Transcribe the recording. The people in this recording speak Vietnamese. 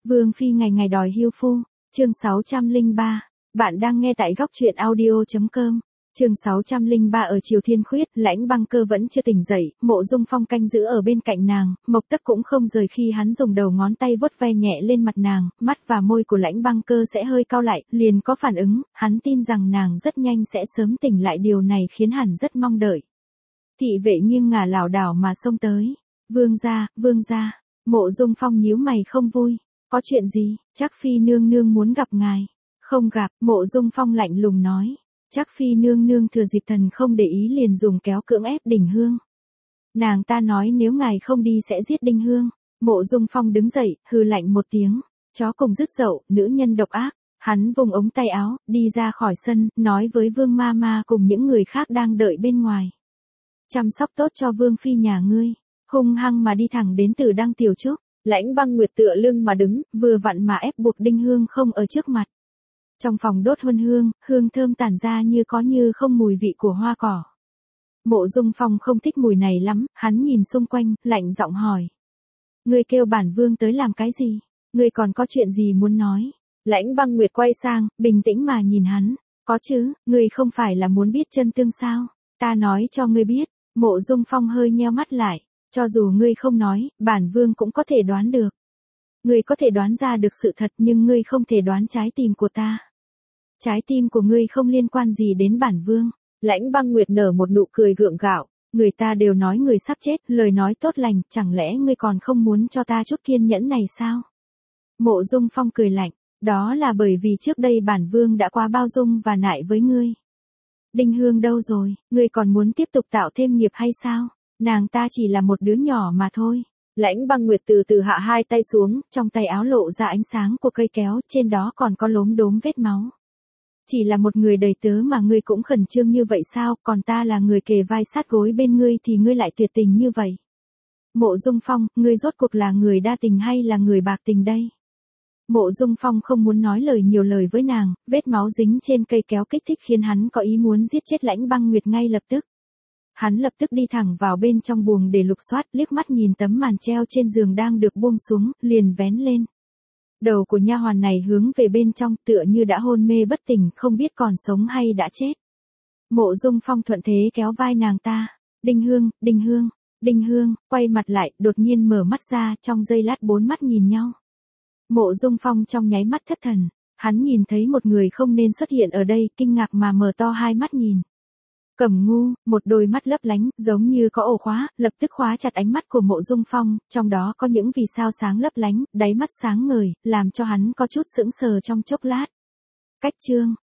Vương phi ngày ngày đòi hưu phu, chương 603. Bạn đang nghe tại góc truyện audio.com. Chương 603. Ở Triều Thiên Khuyết, Lãnh Băng Cơ vẫn chưa tỉnh dậy, Mộ Dung Phong canh giữ ở bên cạnh nàng, Mộc Tất cũng không rời khi hắn dùng đầu ngón tay vuốt ve nhẹ lên mặt nàng, mắt và môi của Lãnh Băng Cơ sẽ hơi cau lại, liền có phản ứng, hắn tin rằng nàng rất nhanh sẽ sớm tỉnh lại, điều này khiến hắn rất mong đợi. Thị vệ nghiêng ngả lảo đảo mà xông tới. Vương gia, Mộ Dung Phong nhíu mày không vui. Có chuyện gì? Trác phi nương nương muốn gặp ngài. Không gặp, Mộ Dung Phong lạnh lùng nói. Trác phi nương nương thừa dịp thần không để ý liền dùng kéo cưỡng ép Đình Hương. Nàng ta nói nếu ngài không đi sẽ giết Đinh Hương. Mộ Dung Phong đứng dậy, hừ lạnh một tiếng. Chó cùng rứt dậu, nữ nhân độc ác. Hắn vùng ống tay áo, đi ra khỏi sân, nói với Vương Ma Ma cùng những người khác đang đợi bên ngoài. Chăm sóc tốt cho Vương phi nhà ngươi. Hung hăng mà đi thẳng đến Tử Đăng Tiểu Trúc. Lãnh Băng Nguyệt tựa lưng mà đứng, vừa vặn mà ép buộc Đinh Hương không ở trước mặt. Trong phòng đốt huân hương, hương thơm tản ra như có như không mùi vị của hoa cỏ. Mộ Dung Phong không thích mùi này lắm, hắn nhìn xung quanh, lạnh giọng hỏi. Ngươi kêu bản vương tới làm cái gì? Ngươi còn có chuyện gì muốn nói? Lãnh Băng Nguyệt quay sang, bình tĩnh mà nhìn hắn. Có chứ, ngươi không phải là muốn biết chân tương sao? Ta nói cho ngươi biết. Mộ Dung Phong hơi nheo mắt lại. Cho dù ngươi không nói, bản vương cũng có thể đoán được. Ngươi có thể đoán ra được sự thật nhưng ngươi không thể đoán trái tim của ta. Trái tim của ngươi không liên quan gì đến bản vương. Lãnh Băng Nguyệt nở một nụ cười gượng gạo. Người ta đều nói người sắp chết, lời nói tốt lành, chẳng lẽ ngươi còn không muốn cho ta chút kiên nhẫn này sao? Mộ Dung Phong cười lạnh. Đó là bởi vì trước đây bản vương đã quá bao dung và nại với ngươi. Đinh Hương đâu rồi, ngươi còn muốn tiếp tục tạo thêm nghiệp hay sao? Nàng ta chỉ là một đứa nhỏ mà thôi. Lãnh Băng Nguyệt từ từ hạ hai tay xuống, trong tay áo lộ ra ánh sáng của cây kéo, trên đó còn có lốm đốm vết máu. Chỉ là một người đầy tớ mà ngươi cũng khẩn trương như vậy sao, còn ta là người kề vai sát gối bên ngươi thì ngươi lại tuyệt tình như vậy. Mộ Dung Phong, ngươi rốt cuộc là người đa tình hay là người bạc tình đây? Mộ Dung Phong không muốn nói nhiều lời với nàng, vết máu dính trên cây kéo kích thích khiến hắn có ý muốn giết chết Lãnh Băng Nguyệt ngay lập tức. Hắn lập tức đi thẳng vào bên trong buồng để lục soát, liếc mắt nhìn tấm màn treo trên giường đang được buông xuống, liền vén lên. Đầu của nha hoàn này hướng về bên trong, tựa như đã hôn mê bất tỉnh, không biết còn sống hay đã chết. Mộ Dung Phong thuận thế kéo vai nàng ta. Đinh Hương, quay mặt lại, đột nhiên mở mắt ra, trong giây lát bốn mắt nhìn nhau. Mộ Dung Phong trong nháy mắt thất thần, hắn nhìn thấy một người không nên xuất hiện ở đây, kinh ngạc mà mở to hai mắt nhìn. Cẩm Ngu, một đôi mắt lấp lánh, giống như có ổ khóa, lập tức khóa chặt ánh mắt của Mộ Dung Phong, trong đó có những vì sao sáng lấp lánh, đáy mắt sáng ngời, làm cho hắn có chút sững sờ trong chốc lát. Cách chương,